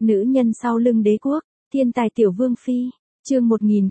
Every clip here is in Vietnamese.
Nữ nhân sau lưng đế quốc, thiên tài tiểu vương phi, chương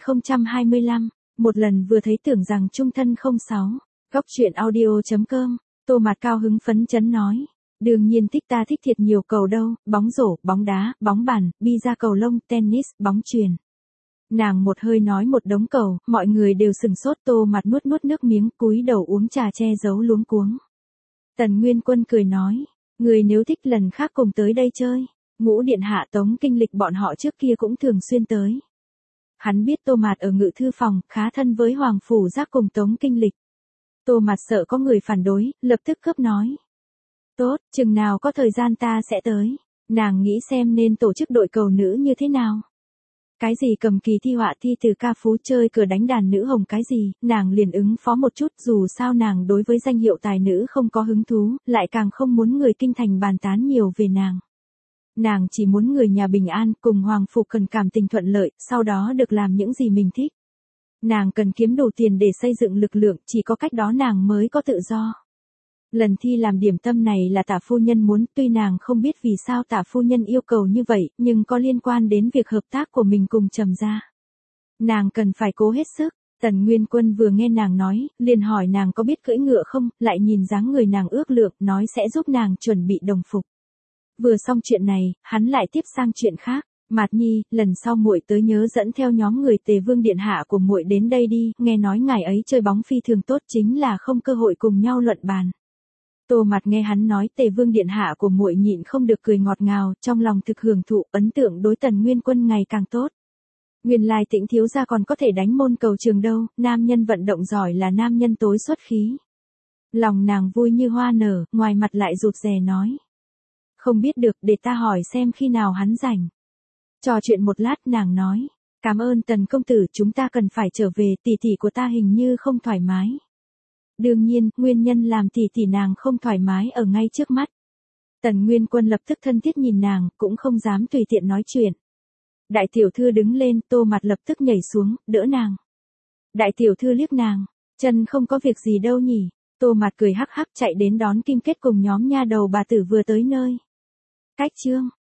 1025, một lần vừa thấy tưởng rằng trung thân 06, góc truyện audio.com, Tô Mạt cao hứng phấn chấn nói. Đương nhiên thích, ta thích thiệt nhiều cầu đâu, bóng rổ, bóng đá, bóng bàn, bi-a cầu lông, tennis, bóng chuyền. Nàng một hơi nói một đống cầu, mọi người đều sừng sốt. Tô Mạt nuốt nước miếng, cúi đầu uống trà che giấu luống cuống. Tần Nguyên Quân cười nói, người nếu thích lần khác cùng tới đây chơi. Ngũ điện hạ Tống Kinh Lịch bọn họ trước kia cũng thường xuyên tới. Hắn biết Tô Mạt ở ngự thư phòng, khá thân với Hoàng Phủ Giác cùng Tống Kinh Lịch. Tô Mạt sợ có người phản đối, lập tức cướp nói. Tốt, chừng nào có thời gian ta sẽ tới. Nàng nghĩ xem nên tổ chức đội cầu nữ như thế nào. Cái gì cầm kỳ thi họa thi từ ca phú chơi cờ đánh đàn nữ hồng cái gì, nàng liền ứng phó một chút. Dù sao nàng đối với danh hiệu tài nữ không có hứng thú, lại càng không muốn người kinh thành bàn tán nhiều về nàng. Nàng chỉ muốn người nhà bình an, cùng Hoàng Phủ cần cảm tình thuận lợi, sau đó được làm những gì mình thích. Nàng cần kiếm đủ tiền để xây dựng lực lượng, chỉ có cách đó nàng mới có tự do. Lần thi làm điểm tâm này là Tả phu nhân muốn, tuy nàng không biết vì sao Tả phu nhân yêu cầu như vậy, nhưng có liên quan đến việc hợp tác của mình cùng Trầm gia. Nàng cần phải cố hết sức. Tần Nguyên Quân vừa nghe nàng nói, liền hỏi nàng có biết cưỡi ngựa không, lại nhìn dáng người nàng ước lượng, nói sẽ giúp nàng chuẩn bị đồng phục. Vừa xong chuyện này, hắn lại tiếp sang chuyện khác. Mạt Nhi, lần sau muội tới nhớ dẫn theo nhóm người Tề Vương điện hạ của muội đến đây đi, nghe nói ngài ấy chơi bóng phi thường tốt, chính là không cơ hội cùng nhau luận bàn. Tô Mạt nghe hắn nói Tề Vương điện hạ của muội nhịn không được cười ngọt ngào, trong lòng thực hưởng thụ, ấn tượng đối Tần Nguyên Quân ngày càng tốt. Nguyên lai Tĩnh thiếu gia còn có thể đánh môn cầu trường đâu, nam nhân vận động giỏi là nam nhân tối xuất khí. Lòng nàng vui như hoa nở, ngoài mặt lại rụt rè nói. Không biết được, để ta hỏi xem khi nào hắn rảnh. Trò chuyện một lát nàng nói, cảm ơn Tần công tử, chúng ta cần phải trở về, tỷ tỷ của ta hình như không thoải mái. Đương nhiên, nguyên nhân làm tỷ tỷ nàng không thoải mái ở ngay trước mắt. Tần Nguyên Quân lập tức thân thiết nhìn nàng, cũng không dám tùy tiện nói chuyện. Đại tiểu thư đứng lên, Tô Mạt lập tức nhảy xuống, đỡ nàng. Đại tiểu thư liếc nàng, chân không có việc gì đâu nhỉ. Tô Mạt cười hắc hắc chạy đến đón Kim Kết cùng nhóm nha đầu bà tử vừa tới nơi. Cách chương